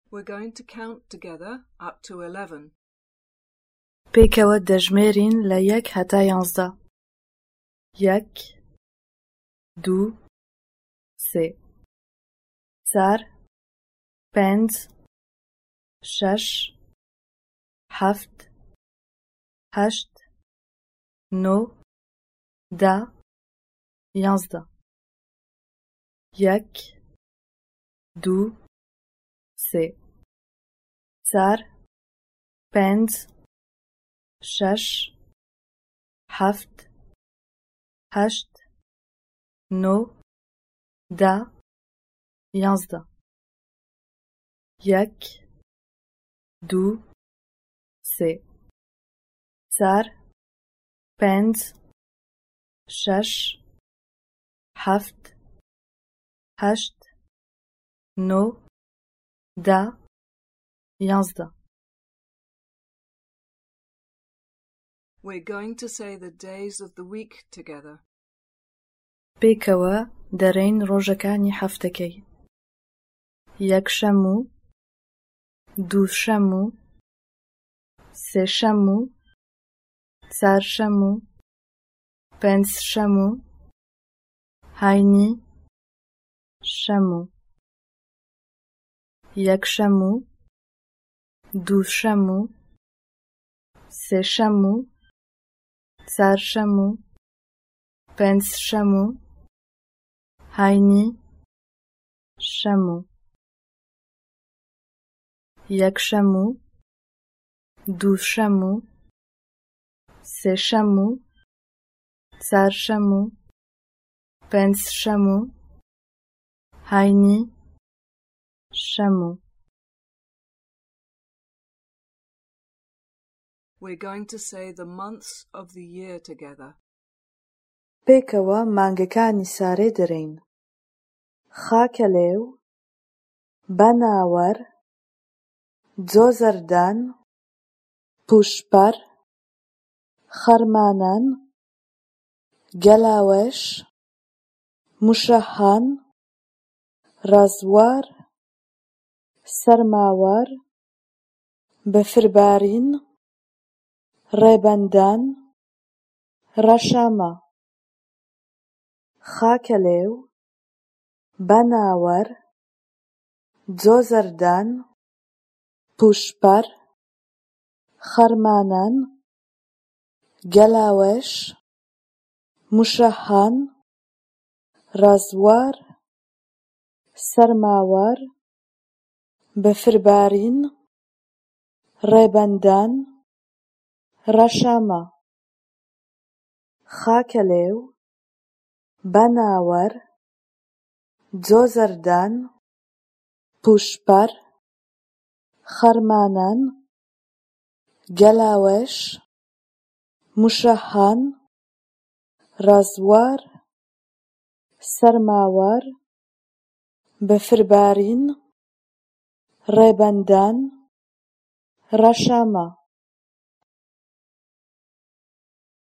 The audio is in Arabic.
We're going to count together up to 11. پێکەوە دەژمێرین لە 1 هەتا 11. 1 2 3 4 5 6 7 8 9 10 11. 1 2 3 4 5 6 7 8 9 10 11. 1 2 3 4 5 6 7 8 9 10 11. We're going to say the days of the week together. پێکەوە دەڕێین ڕۆژەکانی هەفتەکەی. یەکشەممە، دووشەممە، سێشەممە، چارشەممە، پێنجشەممە، هاینی، شەممە. یەکشەممە، دووشەممە، سێشەممە، چارشەممە، پێنجشەممە، هاینی، شەممە. یەکشەممە، دووشەممە، سێشەممە، چارشەممە، پێنجشەممە، هاینی، شەممە. We're going to say the months of the year together. پێکەوە مانگەکانی سارێ دەڕێین. خاکەلێو، بەناوەر، جۆزەردان، پوشپەر، خەرمانان، گەلاوێش، موشەهان، ڕەزوار، سەرماوەر، بەفربارین، ڕێبەندان، ڕەشەمە. خاکەلێو، بەناوەر، جۆزەردان، پوشپەر، خەرمانان، گەلاوێش، موشەهان، ڕەزوار، سەرماوەر، بەفربارین، ڕێبەندان، ڕەشەمە. خاکەلێو، بەناوەر، جۆزەردان، پوشپەر، خەرمانان، گەلاوێش، موشەهان، ڕەزوار، سەرماوەر، بەفربارین، ڕێبەندان، ڕەشەمە.